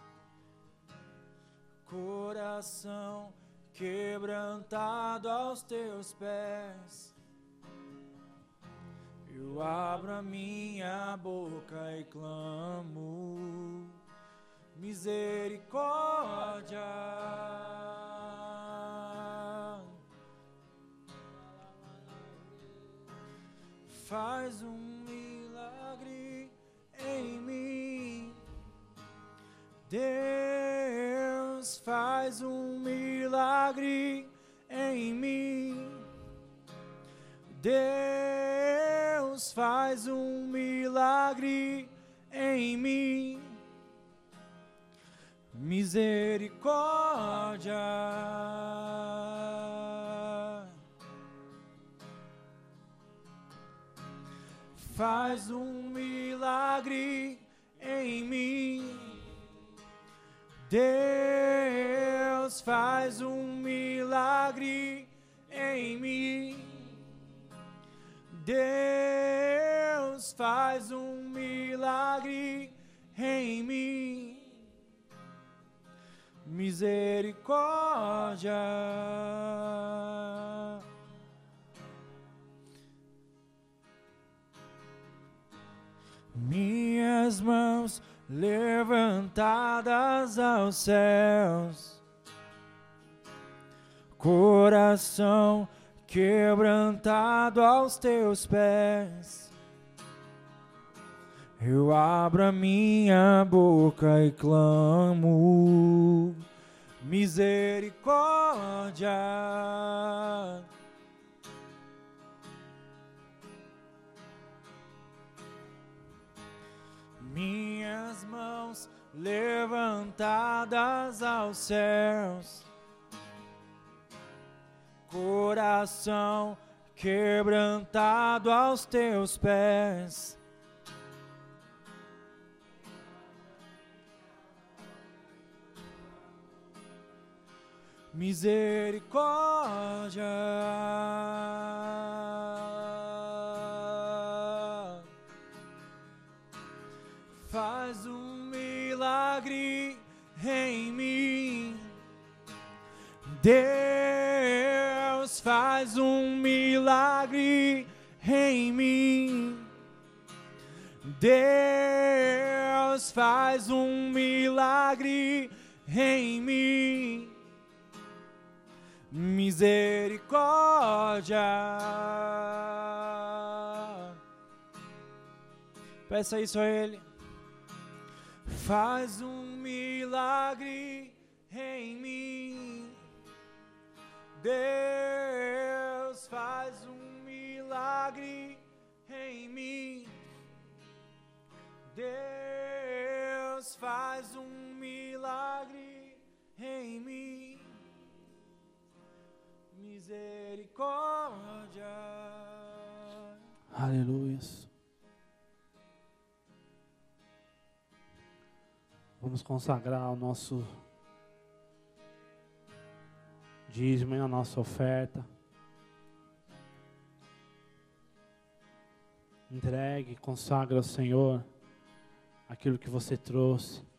coração quebrantado aos teus pés. Eu abro a minha boca e clamo misericórdia. Faz um milagre em mim, Deus, faz um milagre em mim. Deus, faz um milagre em mim. Misericórdia. Faz um milagre em mim. Deus, faz um milagre em mim. Deus, faz um milagre em mim. Misericórdia. Minhas mãos levantadas aos céus, coração quebrantado aos teus pés. Eu abro a minha boca e clamo misericórdia. Minhas mãos levantadas aos céus, coração quebrantado aos teus pés. Misericórdia. Faz um milagre em mim. Deus, faz um milagre em mim. Deus, faz um milagre em mim. Misericórdia. Peça isso a Ele. Faz um milagre em mim. Deus, faz um milagre em mim. Deus, faz um milagre em mim. Misericórdia. Aleluia. Vamos consagrar o nosso dízimo e a nossa oferta. Entregue, consagra ao Senhor aquilo que você trouxe.